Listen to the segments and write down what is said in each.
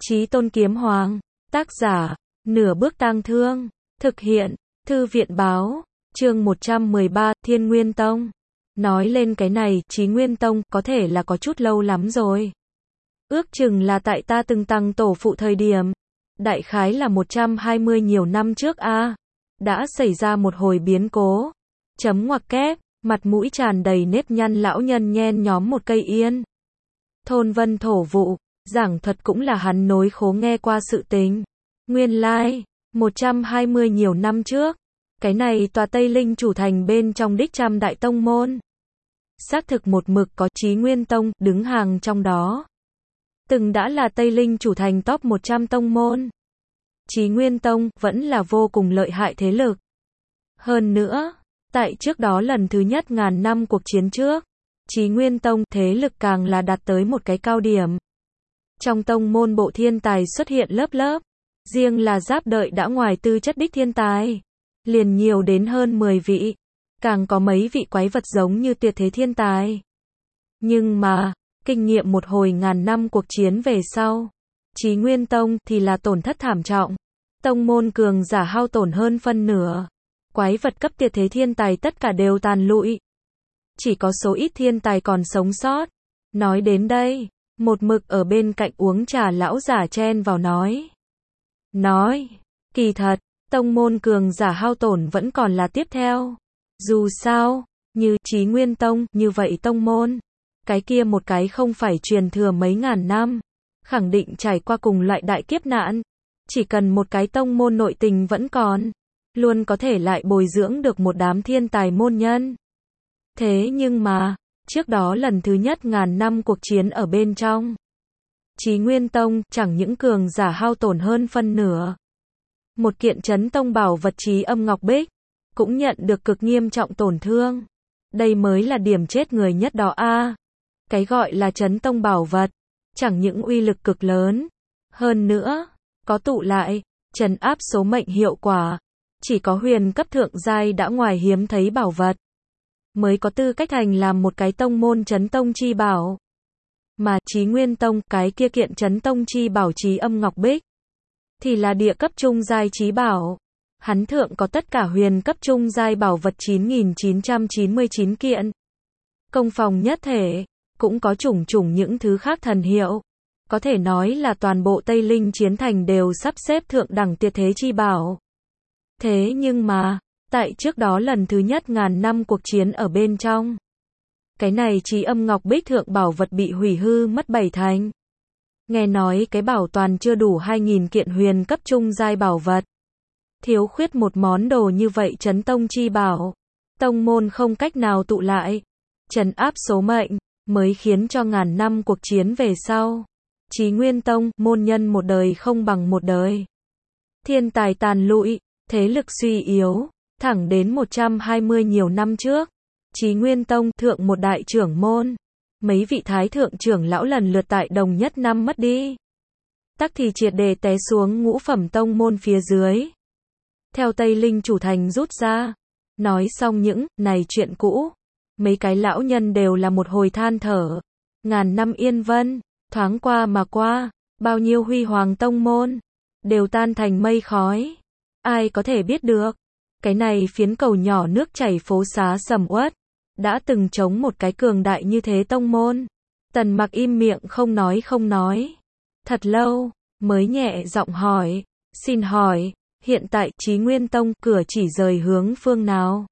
Chí Tôn Kiếm Hoàng, tác giả, Nửa Bước Tang Thương, thực hiện, Thư viện báo, chương 113, Thiên Nguyên Tông. Nói lên cái này, Chí Nguyên Tông, có thể là có chút lâu lắm rồi. Ước chừng là tại ta từng tăng tổ phụ thời điểm. Đại khái là 120 nhiều năm trước a, đã xảy ra một hồi biến cố. Chấm ngoặc kép, mặt mũi tràn đầy nếp nhăn lão nhân nhen nhóm một cây yên. Thôn Vân Thổ Vụ, giảng thuật cũng là hắn nối khố nghe qua sự tình. Nguyên lai, 120 nhiều năm trước, cái này tòa Tây Linh chủ thành bên trong đích trăm đại tông môn. Xác thực một mực có Chí Nguyên Tông đứng hàng trong đó. Từng đã là Tây Linh chủ thành top 100 tông môn. Chí Nguyên Tông vẫn là vô cùng lợi hại thế lực. Hơn nữa, tại trước đó lần thứ nhất ngàn năm cuộc chiến trước, Chí Nguyên Tông thế lực càng là đạt tới một cái cao điểm. Trong tông môn bộ thiên tài xuất hiện lớp lớp, riêng là giáp đợi đã ngoài tư chất đích thiên tài, liền nhiều đến hơn 10 vị, càng có mấy vị quái vật giống như tuyệt thế thiên tài. Nhưng mà, kinh nghiệm một hồi ngàn năm cuộc chiến về sau, Chí Nguyên Tông thì là tổn thất thảm trọng, tông môn cường giả hao tổn hơn phân nửa, quái vật cấp tuyệt thế thiên tài tất cả đều tàn lụi. Chỉ có số ít thiên tài còn sống sót. Nói đến đây, một mực ở bên cạnh uống trà lão giả chen vào nói, kỳ thật, tông môn cường giả hao tổn vẫn còn là tiếp theo. Dù sao, như Chí Nguyên Tông, như vậy tông môn, cái kia một cái không phải truyền thừa mấy ngàn năm, khẳng định trải qua cùng loại đại kiếp nạn. Chỉ cần một cái tông môn nội tình vẫn còn, luôn có thể lại bồi dưỡng được một đám thiên tài môn nhân. Thế nhưng mà, trước đó lần thứ nhất ngàn năm cuộc chiến ở bên trong, Chí Nguyên Tông chẳng những cường giả hao tổn hơn phân nửa. Một kiện chấn tông bảo vật Chí Âm Ngọc Bích, cũng nhận được cực nghiêm trọng tổn thương. Đây mới là điểm chết người nhất đó a. Cái gọi là chấn tông bảo vật, chẳng những uy lực cực lớn, hơn nữa, có tụ lại, trấn áp số mệnh hiệu quả. Chỉ có huyền cấp thượng giai đã ngoài hiếm thấy bảo vật, mới có tư cách thành làm một cái tông môn chấn tông chi bảo. Mà Chí Nguyên Tông, cái kia kiện chấn tông chi bảo Chí Âm Ngọc Bích, thì là địa cấp trung giai chí bảo. Hắn thượng có tất cả huyền cấp trung giai bảo vật 9.999 kiện. Công phòng nhất thể, cũng có chủng chủng những thứ khác thần hiệu. Có thể nói là toàn bộ Tây Linh chiến thành đều sắp xếp thượng đẳng tuyệt thế chi bảo. Thế nhưng mà, tại trước đó lần thứ nhất ngàn năm cuộc chiến ở bên trong, cái này Chí Âm Ngọc Bích thượng bảo vật bị hủy hư mất 7 thành. Nghe nói cái bảo toàn chưa đủ 2.000 kiện huyền cấp trung giai bảo vật. Thiếu khuyết một món đồ như vậy chấn tông chi bảo. Tông môn không cách nào tụ lại, trấn áp số mệnh, mới khiến cho ngàn năm cuộc chiến về sau. Chí Nguyên Tông, môn nhân một đời không bằng một đời. Thiên tài tàn lụi, thế lực suy yếu, thẳng đến 120 nhiều năm trước. Chí Nguyên Tông thượng một đại trưởng môn, mấy vị thái thượng trưởng lão lần lượt tại đồng nhất năm mất đi. Tắc thì triệt để té xuống ngũ phẩm tông môn phía dưới. Theo Tây Linh chủ thành rút ra. Nói xong những này chuyện cũ, mấy cái lão nhân đều là một hồi than thở. Ngàn năm yên vân, thoáng qua mà qua, bao nhiêu huy hoàng tông môn, đều tan thành mây khói. Ai có thể biết được, cái này phiến cầu nhỏ nước chảy phố xá sầm uất, đã từng chống một cái cường đại như thế tông môn. Tần Mặc im miệng không nói. Thật lâu, mới nhẹ giọng hỏi, xin hỏi, hiện tại Chí Nguyên Tông cửa chỉ rời hướng phương nào?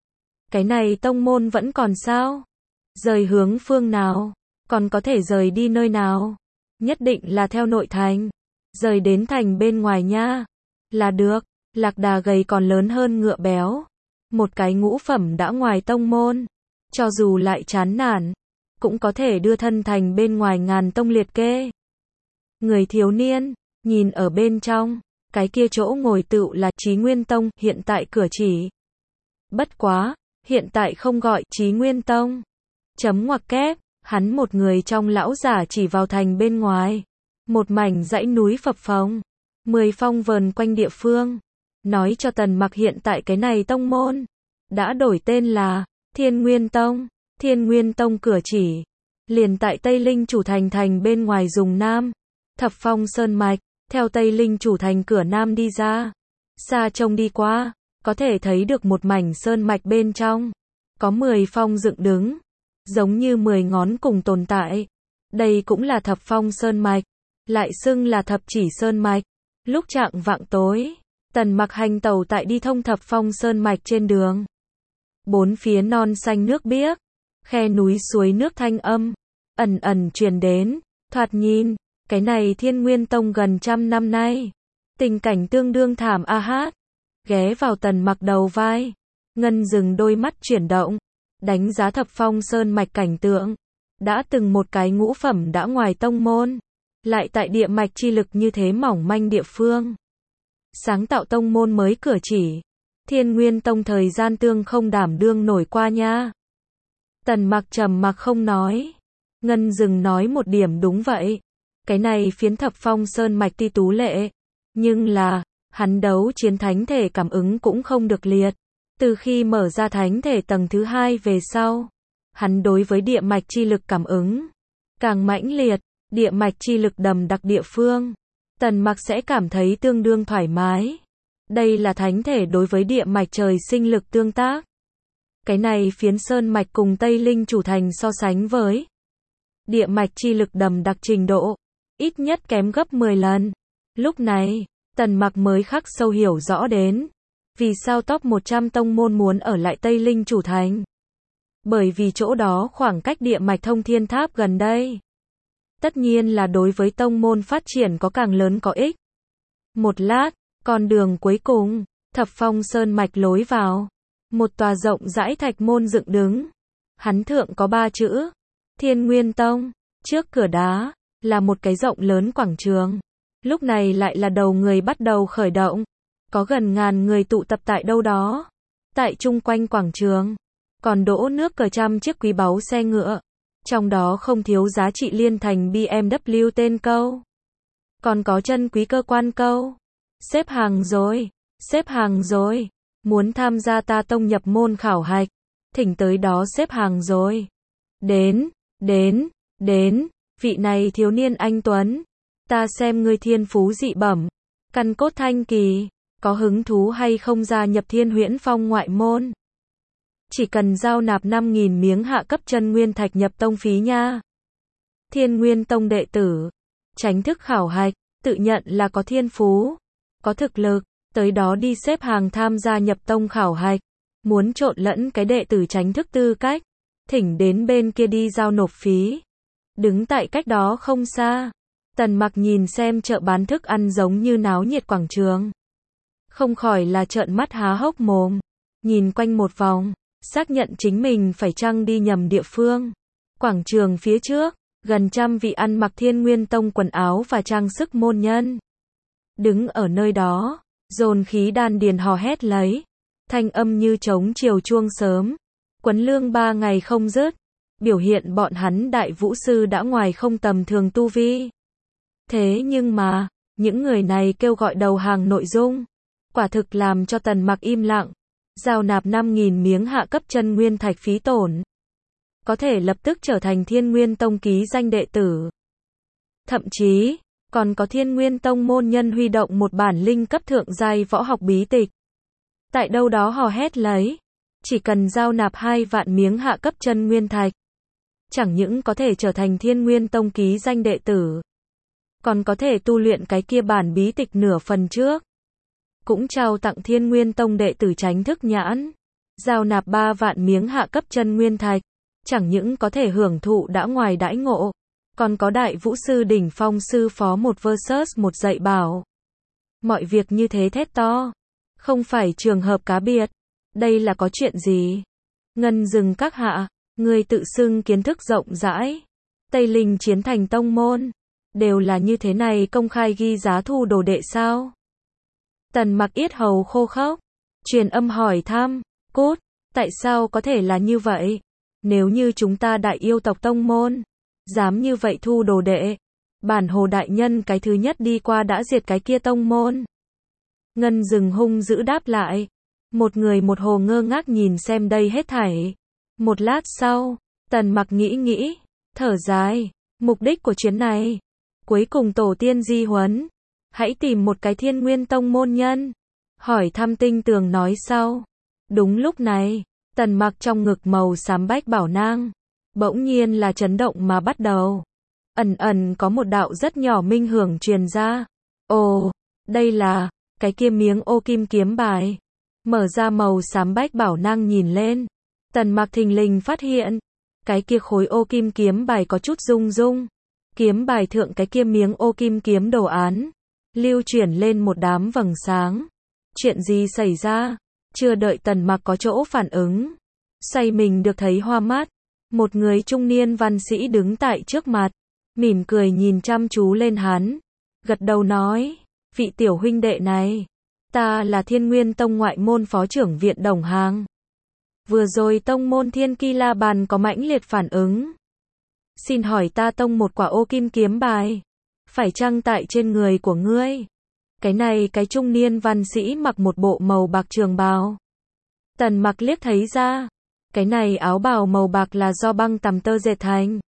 Cái này tông môn vẫn còn sao? Rời hướng phương nào? Còn có thể rời đi nơi nào? Nhất định là theo nội thành. Rời đến thành bên ngoài nha. Là được. Lạc đà gầy còn lớn hơn ngựa béo. Một cái ngũ phẩm đã ngoài tông môn, cho dù lại chán nản, cũng có thể đưa thân thành bên ngoài ngàn tông liệt kê. Người thiếu niên, nhìn ở bên trong, cái kia chỗ ngồi tựu là Chí Nguyên Tông, hiện tại cửa chỉ. Bất quá, hiện tại không gọi Chí Nguyên Tông. Chấm ngoặc kép, hắn một người trong lão giả chỉ vào thành bên ngoài. Một mảnh dãy núi phập phồng, 10 phong vờn quanh địa phương. Nói cho Tần Mặc hiện tại cái này tông môn đã đổi tên là Thiên Nguyên Tông. Thiên Nguyên Tông cửa chỉ liền tại Tây Linh chủ thành bên ngoài dùng nam Thập Phong Sơn Mạch, theo Tây Linh Chủ Thành cửa Nam đi ra. Xa trông đi qua, có thể thấy được một mảnh sơn mạch bên trong. Có 10 phong dựng đứng, giống như 10 ngón cùng tồn tại. Đây cũng là Thập Phong Sơn Mạch, lại xưng là Thập Chỉ Sơn Mạch. Lúc chạng vạng tối, Tần Mặc hành tẩu tại đi thông Thập Phong Sơn Mạch trên đường. Bốn phía non xanh nước biếc, khe núi suối nước thanh âm, ẩn ẩn truyền đến, thoạt nhìn, cái này Thiên Nguyên Tông gần 100 năm nay. Tình cảnh tương đương thảm a hát. Ghé vào Tần Mặc đầu vai, Ngân dừng đôi mắt chuyển động, đánh giá Thập Phong Sơn Mạch cảnh tượng. Đã từng một cái ngũ phẩm đã ngoài tông môn, lại tại địa mạch chi lực như thế mỏng manh địa phương. Sáng tạo tông môn mới cửa chỉ, Thiên Nguyên Tông thời gian tương không đảm đương nổi qua nha. Tần Mặc trầm mặc không nói. Ngân dừng nói một điểm đúng vậy. Cái này phiến Thập Phong Sơn Mạch ti tú lệ. Nhưng là, hắn đấu chiến thánh thể cảm ứng cũng không được liệt. Từ khi mở ra thánh thể tầng thứ 2 về sau, hắn đối với địa mạch chi lực cảm ứng càng mãnh liệt, địa mạch chi lực đầm đặc địa phương, Tần Mặc sẽ cảm thấy tương đương thoải mái. Đây là thánh thể đối với địa mạch trời sinh lực tương tác. Cái này phiến sơn mạch cùng Tây Linh Chủ Thành so sánh với địa mạch chi lực đầm đặc trình độ, ít nhất kém gấp 10 lần. Lúc này, Tần Mặc mới khắc sâu hiểu rõ đến vì sao top 100 tông môn muốn ở lại Tây Linh Chủ Thành. Bởi vì chỗ đó khoảng cách địa mạch thông thiên tháp gần đây. Tất nhiên là đối với tông môn phát triển có càng lớn có ích. Một lát, con đường cuối cùng, Thập Phong Sơn Mạch lối vào. Một tòa rộng rãi thạch môn dựng đứng. Hắn thượng có 3 chữ. Thiên Nguyên Tông. Trước cửa đá, là một cái rộng lớn quảng trường. Lúc này lại là đầu người bắt đầu khởi động. Có gần ngàn người tụ tập tại đâu đó. Tại chung quanh quảng trường, còn đỗ nước cờ trăm chiếc quý báu xe ngựa. Trong đó không thiếu giá trị liên thành BMW tên câu. Còn có chân quý cơ quan câu. Xếp hàng rồi, xếp hàng rồi. Muốn tham gia ta tông nhập môn khảo hạch. Thỉnh tới đó xếp hàng rồi. Đến, vị này thiếu niên anh Tuấn. Ta xem ngươi thiên phú dị bẩm. Căn cốt thanh kỳ. Có hứng thú hay không gia nhập Thiên Huyễn Phong ngoại môn? Chỉ cần giao nạp 5.000 miếng hạ cấp chân nguyên thạch nhập tông phí nha. Thiên Nguyên Tông đệ tử, tránh thức khảo hạch, tự nhận là có thiên phú, có thực lực, tới đó đi xếp hàng tham gia nhập tông khảo hạch. Muốn trộn lẫn cái đệ tử tránh thức tư cách, thỉnh đến bên kia đi giao nộp phí. Đứng tại cách đó không xa, Tần Mặc nhìn xem chợ bán thức ăn giống như náo nhiệt quảng trường. Không khỏi là trợn mắt há hốc mồm, nhìn quanh một vòng, xác nhận chính mình phải chăng đi nhầm địa phương. Quảng trường phía trước, gần 100 vị ăn mặc Thiên Nguyên Tông quần áo và trang sức môn nhân. Đứng ở nơi đó, dồn khí đan điền hò hét lấy, thanh âm như trống chiều chuông sớm, quấn lương 3 ngày không dứt, biểu hiện bọn hắn đại vũ sư đã ngoài không tầm thường tu vi. Thế nhưng mà, những người này kêu gọi đầu hàng nội dung, quả thực làm cho Tần Mặc im lặng. Giao nạp 5.000 miếng hạ cấp chân nguyên thạch phí tổn, có thể lập tức trở thành Thiên Nguyên Tông ký danh đệ tử. Thậm chí, còn có Thiên Nguyên Tông môn nhân huy động một bản linh cấp thượng giai võ học bí tịch. Tại đâu đó hò hét lấy, chỉ cần giao nạp 2 vạn miếng hạ cấp chân nguyên thạch, chẳng những có thể trở thành Thiên Nguyên Tông ký danh đệ tử, còn có thể tu luyện cái kia bản bí tịch nửa phần trước. Cũng trao tặng Thiên Nguyên Tông đệ tử tránh thức nhãn. Giao nạp 3 vạn miếng hạ cấp chân nguyên thạch, chẳng những có thể hưởng thụ đã ngoài đãi ngộ, còn có đại vũ sư đỉnh phong sư phó một versus một dạy bảo. Mọi việc như thế thét to, không phải trường hợp cá biệt. Đây là có chuyện gì? Ngân dừng các hạ, người tự xưng kiến thức rộng rãi. Tây Linh chiến thành tông môn, đều là như thế này công khai ghi giá thu đồ đệ sao? Tần Mặc yết hầu khô khốc, truyền âm hỏi thăm, cốt, tại sao có thể là như vậy? Nếu như chúng ta đại yêu tộc tông môn, dám như vậy thu đồ đệ, bản hồ đại nhân cái thứ nhất đi qua đã diệt cái kia tông môn. Ngân dừng hung dữ đáp lại, một người một hồ ngơ ngác nhìn xem đây hết thảy. Một lát sau, Tần Mặc nghĩ, thở dài, mục đích của chuyến này, Cuối cùng tổ tiên di huấn. Hãy tìm một cái Thiên Nguyên Tông môn nhân. Hỏi thăm tinh tường nói sau. Đúng lúc này, Tần Mặc trong ngực màu xám bách bảo nang. Bỗng nhiên là chấn động mà bắt đầu. Ẩn ẩn có một đạo rất nhỏ minh hưởng truyền ra. Ồ, đây là cái kia miếng ô kim kiếm bài. Mở ra màu xám bách bảo nang nhìn lên. Tần Mặc thình lình phát hiện. Cái kia khối ô kim kiếm bài có chút rung rung. Kiếm bài thượng cái kia miếng ô kim kiếm đồ án. Lưu chuyển lên một đám vầng sáng. Chuyện gì xảy ra? Chưa đợi Tần Mặc có chỗ phản ứng. Xoay mình được thấy hoa mắt. Một người trung niên văn sĩ đứng tại trước mặt. Mỉm cười nhìn chăm chú lên hắn. Gật đầu nói. Vị tiểu huynh đệ này. Ta là Thiên Nguyên Tông ngoại môn phó trưởng viện Đồng Hàng. Vừa rồi tông môn Thiên Ki La Bàn có mãnh liệt phản ứng. Xin hỏi ta tông một quả ô kim kiếm bài. Phải chăng tại trên người của ngươi? Cái này cái trung niên văn sĩ mặc một bộ màu bạc trường bào. Tần Mặc liếc thấy ra. Cái này áo bào màu bạc là do băng tằm tơ dệt thành.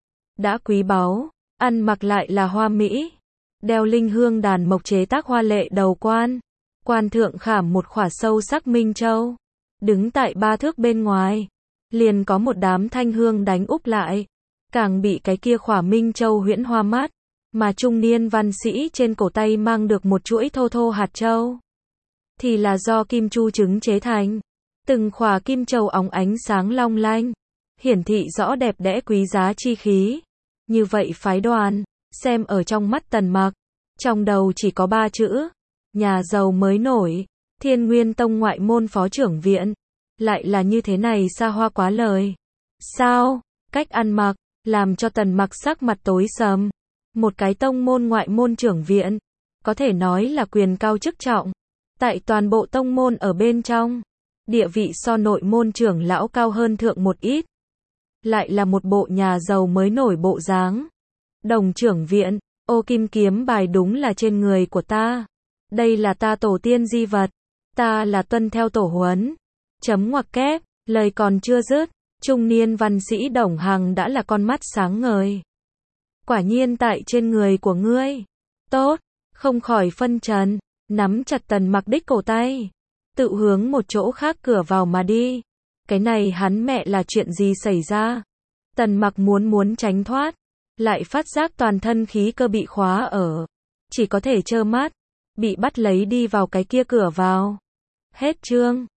Đã quý báu, ăn mặc lại là hoa mỹ. Đeo linh hương đàn mộc chế tác hoa lệ đầu quan. Quan thượng khảm một khỏa sâu sắc minh châu. Đứng tại 3 thước bên ngoài. Liền có một đám thanh hương đánh úp lại. Càng bị cái kia khỏa minh châu huyễn hoa mắt. Mà trung niên văn sĩ trên cổ tay mang được một chuỗi thô thô hạt châu. Thì là do kim chu trứng chế thành. Từng khỏa kim châu óng ánh sáng long lanh. Hiển thị rõ đẹp đẽ quý giá chi khí. Như vậy phái đoàn, xem ở trong mắt Tần Mặc. Trong đầu chỉ có 3 chữ. Nhà giàu mới nổi. Thiên Nguyên Tông ngoại môn phó trưởng viện. Lại là như thế này xa hoa quá lời. Sao? Cách ăn mặc, làm cho Tần Mặc sắc mặt tối sầm. Một cái tông môn ngoại môn trưởng viện. Có thể nói là quyền cao chức trọng. Tại toàn bộ tông môn ở bên trong. Địa vị so nội môn trưởng lão cao hơn thượng một ít. Lại là một bộ nhà giàu mới nổi bộ dáng. Đồng trưởng viện, ô kim kiếm bài đúng là trên người của ta. Đây là ta tổ tiên di vật. Ta là tuân theo tổ huấn. Chấm ngoặc kép, lời còn chưa dứt. Trung niên văn sĩ Đồng Hàng đã là con mắt sáng ngời. Quả nhiên tại trên người của ngươi. Tốt, không khỏi phân trần. Nắm chặt Tần Mặc đích cổ tay. Tự hướng một chỗ khác cửa vào mà đi. Cái này hắn mẹ là chuyện gì xảy ra? Tần Mặc muốn tránh thoát. Lại phát giác toàn thân khí cơ bị khóa ở. Chỉ có thể trơ mắt. Bị bắt lấy đi vào cái kia cửa vào. Hết chương.